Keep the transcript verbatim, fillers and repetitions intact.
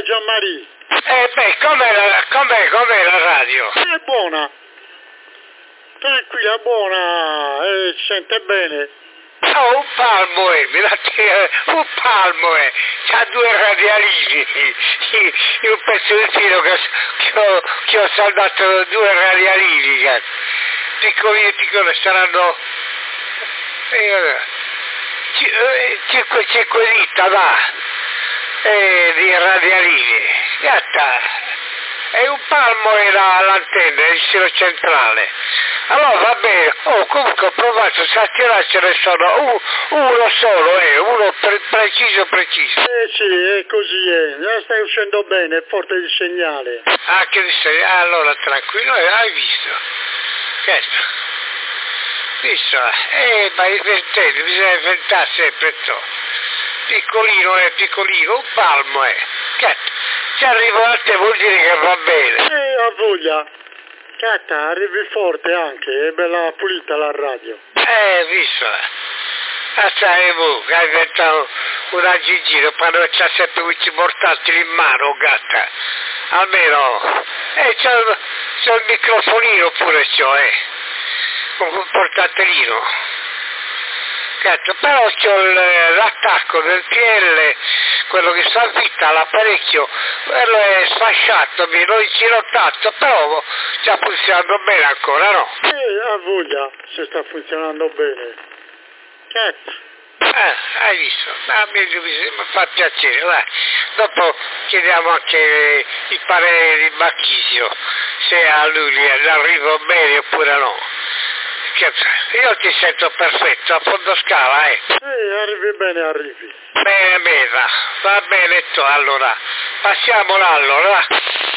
Gianmaria. Eh beh, com'è la, com'è, com'è la radio? È buona. Tranquilla, buona, eh, si sente bene. Oh, un palmo è, mi date, un palmo è, c'ha due radialini, io un pezzettino che, che, ho, che ho salvato due radialini, cazzo. Piccolini, piccoli, saranno eh, cinque, cinque dita, va, eh, di radialini, gatta. E un palmo era l'antenna, il silo centrale. Allora va bene, oh comunque ho provato, se a tirare ce ne sono uno, uno solo, eh, uno pre- preciso preciso. Eh sì, è così, eh. La stai uscendo bene, è forte il segnale. Anche di serie, allora tranquillo, eh, hai visto? Certo. Visto, eh, ma inventete, bisogna inventare sempre to. Piccolino è piccolino, un palmo è. Certo. Se arrivo a te vuol dire che va bene. Eh, ha voglia. Catta, arrivi forte anche, è bella pulita la radio. Eh, visto. Ah, sai, mu, che hai inventato un agigino, ma non c'ha sempre questi portatili in mano, gatta. Almeno, eh, c'ho, c'ho il microfonino pure, c'ho, eh. Un portatellino. Certo, però c'ho l'attacco del P L, quello che sta avvita all'apparecchio, quello è sfasciato, mi l'ho ingirottato, però sta funzionando bene ancora, no? Eh, ha voglia, se sta funzionando bene. Cazzo. Eh, hai visto? Ma mi, mi fa piacere, vai. Dopo chiediamo anche il parere di Bacchisio, se a lui gli arrivo bene oppure no. Io ti sento perfetto, a fondo scala, eh. Eh, arrivi bene, arrivi. Bene, bene, va bene, allora. Passiamola allora.